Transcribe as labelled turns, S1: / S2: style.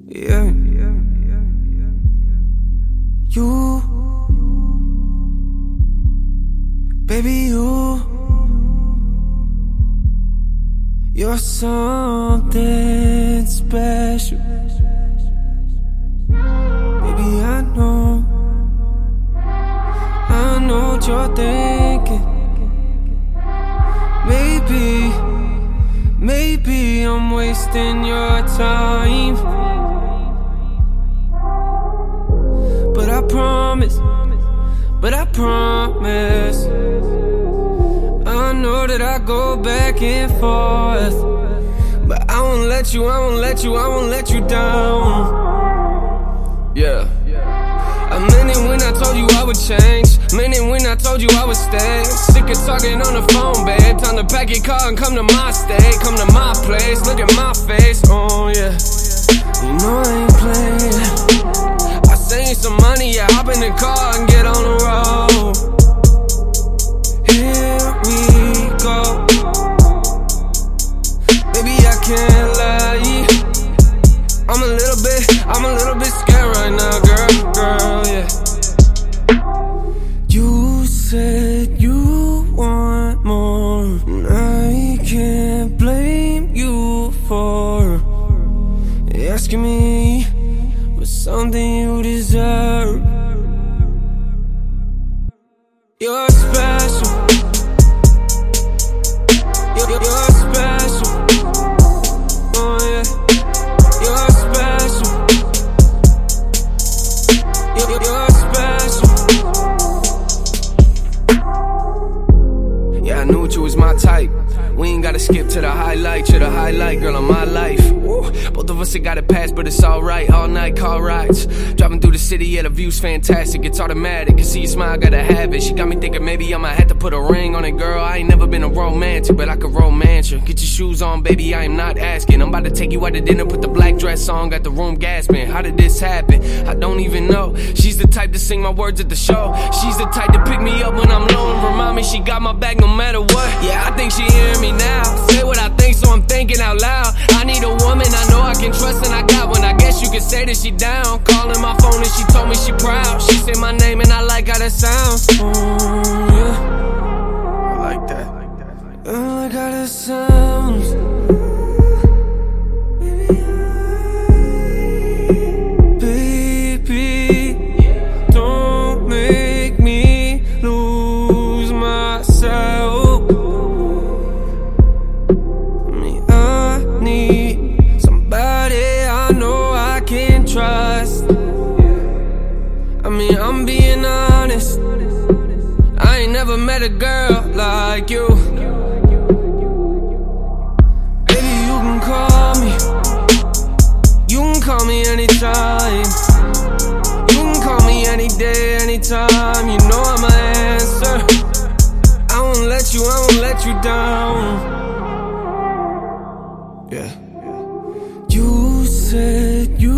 S1: Yeah. You, baby, you're something special. Baby, I know what you're thinking. Maybe I'm wasting your time, but I promise, I know that I go back and forth, but I won't let you down. Yeah. I meant it when I told you I would change, meant it when I told you I would stay. Sick of talking on the phone, babe. Time to pack your car and come to my state, come to my place, look at my face. Oh yeah, you know I ain't playing. I send you some money, yeah, hop in the car and get on the road. Here we go. Baby, I can't lie, I'm a little bit scared right now, girl, yeah. You said you want more, and I can't blame you for asking me for something you deserve. You're special. You're special. Oh yeah. You're special. You're special. Yeah, I knew you was my type. We ain't gotta skip to the highlight. You're the highlight, girl, of my life. Woo. Both of us have got it past, but it's alright. All night, car rides. Driving through the city, yeah, the view's fantastic. It's automatic, can see your smile, gotta have it. She got me thinking maybe I might have to put a ring on it, girl. I ain't never been a romantic, but I could romance you. Get your shoes on, baby, I am not asking. I'm about to take you out to dinner, put the black dress on, got the room gasping. How did this happen? I don't even know. She's the type to sing my words at the show. She's the type to pick me up when I'm low and remind me she got my back no matter what. Yeah, I think she hearing me now. Say what I think, so I'm thinking out loud. I need a woman I know I can trust, and I got one. I guess you could say that she down. Calling my phone and she told me she proud. She said my name and I like how that sounds. Yeah, I like that. I like how that sounds. Baby, don't make me lose myself. Trust. I mean, I'm being honest, I ain't never met a girl like you. Baby, you can call me anytime. You can call me any day, anytime. You know I'ma answer. I won't let you down. Yeah. You said you